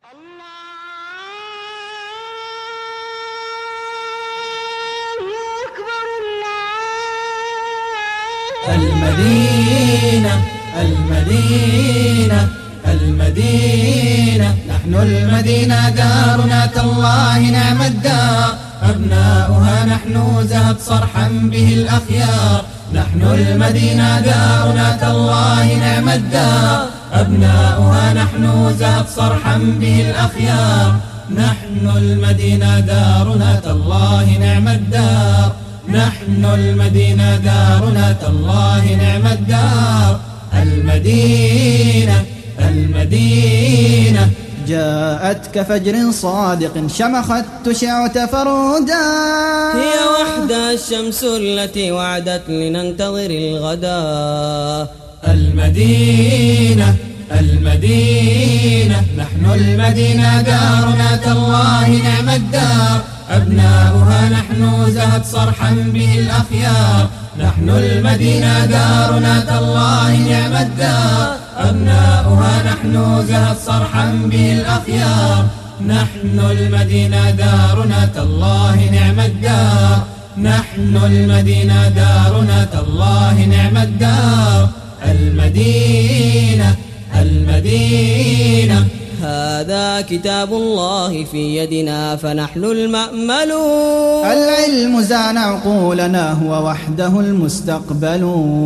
المدينة المدينة المدينة، نحن المدينة دارنا تالله نعم الدار، أبناؤها نحن زهت صرحا به الأخيار. نحن المدينة دارنا تالله نعم الدار، أبناؤها نحن زهت صرحا به الأخيار. نحن المدينة دارنا تالله نعم الدار، نحن المدينة دارنا تالله نعم الدار. المدينة المدينة جاءت كفجر صادق شمخت تشع تفرودا، هي وحدها الشمس التي وعدت لننتظر الغدا. المدينة المدينة، نحن المدينة دارنا تالله نعم الدار، أبناؤها نحن زهت صرحا به الأخيار. نحن المدينة دارنا تالله نعم الدار، أبناؤها نحن زهت صرحا به الأخيار. نحن المدينة دارنا تالله نعم الدار، نحن المدينة دارنا تالله نعم الدار. المدينة المدينة هذا كتاب الله في يدنا فنحن المأملون، العلم زان عقولنا هو وحده المستقبل.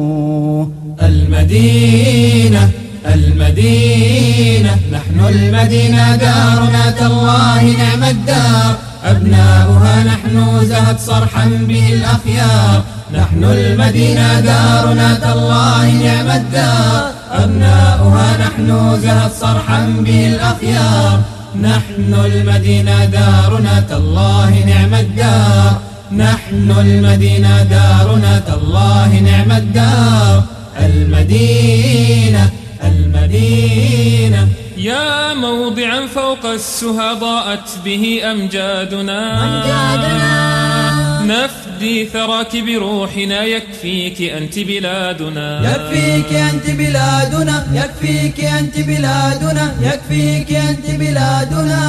المدينة المدينة، نحن المدينة دارنا تالله نعم الدار، أبناؤها نحن زهت صرحا به الأخيار. نحن المدينة دارنا تالله نعم الدار، أبناؤها نحن زهت صرحا به الأخيار. نحن المدينة دارنا تالله نعم الدار، نحن المدينة دارنا تالله نعم الدار. المدينة المدينة يا موضعا فوق السهى ضاءت به أمجادنا، نفدي ثراك بروحنا يكفيك أنت بلادنا، يكفيك أنت بلادنا، يكفيك أنت بلادنا، يكفيك أنت بلادنا.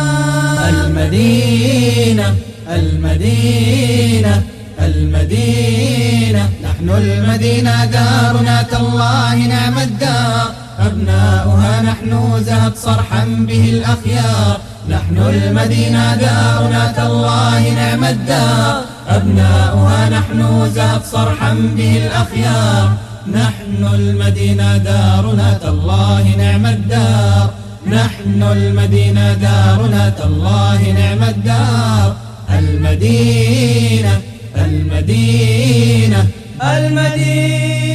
المدينة المدينة المدينة، نحن المدينة دارنا تالله نعم الدار، أبناؤها نحن زهت صرحا به الأخيار. نحن المدينة دارنا تالله نعم الدار، أبناؤها نحن زهت صرحا به الأخيار. نحن المدينة دارنا تالله نعم الدار، نحن المدينة دارنا تالله نعم الدار. المدينة المدينة المدينة